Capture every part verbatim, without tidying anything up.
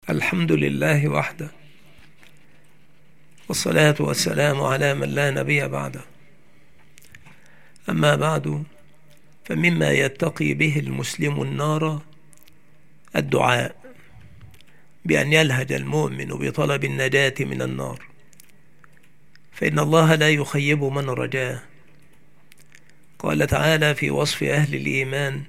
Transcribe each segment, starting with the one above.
الحمد لله وحده، والصلاة والسلام على من لا نبي بعده. أما بعد، فمما يتقي به المسلم النار الدعاء، بأن يلهج المؤمن بطلب النجاة من النار، فإن الله لا يخيب من رجاه. قال تعالى في وصف أهل الإيمان: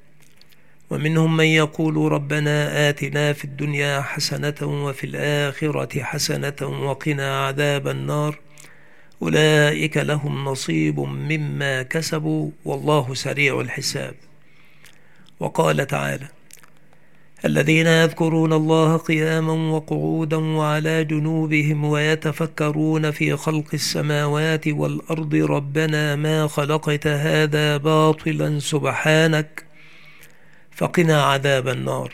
ومنهم من يقول ربنا آتنا في الدنيا حسنة وفي الآخرة حسنة وقنا عذاب النار أولئك لهم نصيب مما كسبوا والله سريع الحساب. وقال تعالى: الذين يذكرون الله قياما وقعودا وعلى جنوبهم ويتفكرون في خلق السماوات والأرض ربنا ما خلقت هذا باطلا سبحانك فقنا عذاب النار.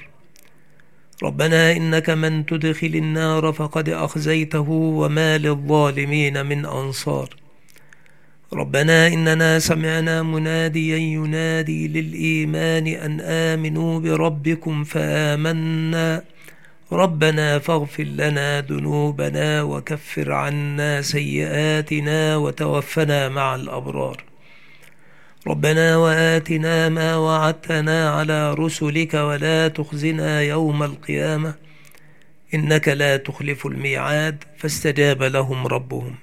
ربنا إنك من تدخل النار فقد أخزيته وما للظالمين من أنصار. ربنا إننا سمعنا مناديا ينادي للإيمان أن آمنوا بربكم فآمنا ربنا فاغفر لنا ذنوبنا وكفر عنا سيئاتنا وتوفنا مع الأبرار. ربنا وآتنا ما وعدتنا على رسلك ولا تخزنا يوم القيامة إنك لا تخلف الميعاد فاستجاب لهم ربهم.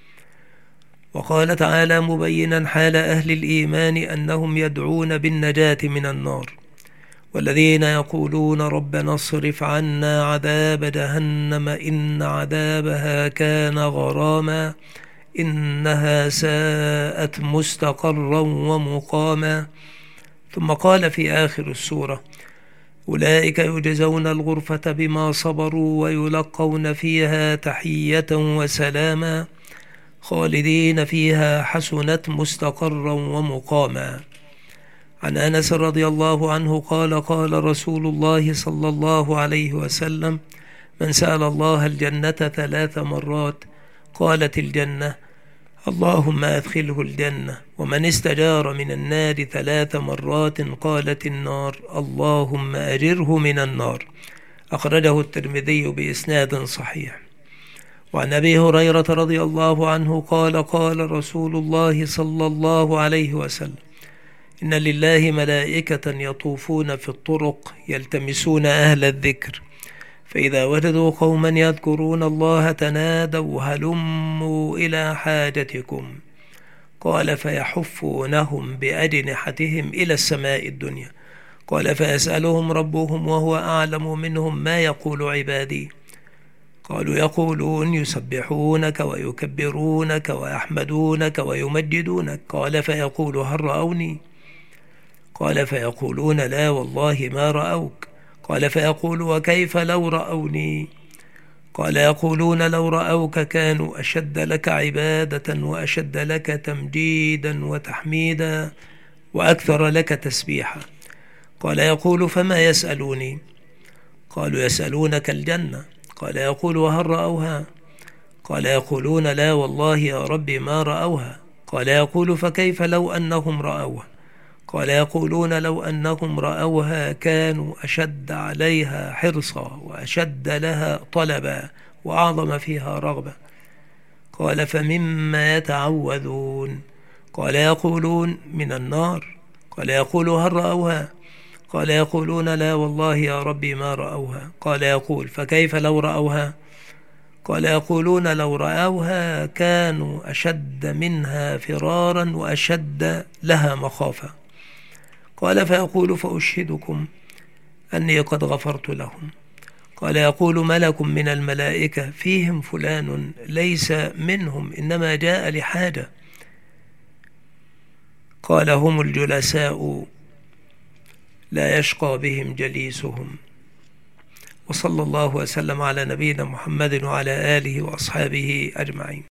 وقال تعالى مبينا حال أهل الإيمان أنهم يدعون بالنجاة من النار: والذين يقولون ربنا اصرف عنا عذاب جهنم إن عذابها كان غراما إنها ساءت مستقرا ومقاما. ثم قال في آخر السورة: أولئك يجزون الغرفة بما صبروا ويلقون فيها تحية وسلاما خالدين فيها حسنت مستقرا ومقاما. عن أنس رضي الله عنه قال: قال رسول الله صلى الله عليه وسلم: من سأل الله الجنة ثلاث مرات قالت الجنة اللهم أدخله الجنة، ومن استجار من النار ثلاث مرات قالت النار اللهم أجره من النار. أخرجه الترمذي بإسناد صحيح. وعن أبي هريرة رضي الله عنه قال: قال رسول الله صلى الله عليه وسلم: إن لله ملائكة يطوفون في الطرق يلتمسون أهل الذكر، فإذا وجدوا قوما يذكرون الله تنادوا هلموا إلى حاجتكم. قال: فيحفونهم بأجنحتهم إلى السماء الدنيا. قال: فيسألهم ربهم وهو أعلم منهم ما يقول عبادي. قالوا: يقولون يسبحونك ويكبرونك ويحمدونك ويمجدونك. قال: فيقول: هل رأوني؟ قال: فيقولون: لا والله ما رأوك. قال: فيقول: وكيف لو رأوني؟ قال: يقولون لو رأوك كانوا أشد لك عبادة وأشد لك تمجيدا وتحميدا وأكثر لك تسبيحا. قال: يقول: فما يسألوني؟ قالوا: يسألونك الجنة. قال: يقول: وهل رأوها؟ قال: يقولون: لا والله يا ربي ما رأوها. قال: يقول: فكيف لو أنهم رأوها؟ قال: يقولون لو أنهم رأوها كانوا أشد عليها حرصا وأشد لها طلبا وأعظم فيها رغبة. قال: فمما يتعوذون؟ قال: يقولون من النار. قال: يقول: هل رأوها؟ قال: يقولون: لا والله يا ربي ما رأوها. قال: يقول: فكيف لو رأوها؟ قال: يقولون لو رأوها كانوا أشد منها فرارا وأشد لها مخافة. قال: فيقول: فأشهدكم أني قد غفرت لهم. قال: يقول ملك من الملائكة: فيهم فلان ليس منهم إنما جاء لحاجة. قال: هم الجلساء لا يشقى بهم جليسهم. وصلى الله وسلم على نبينا محمد وعلى آله وأصحابه أجمعين.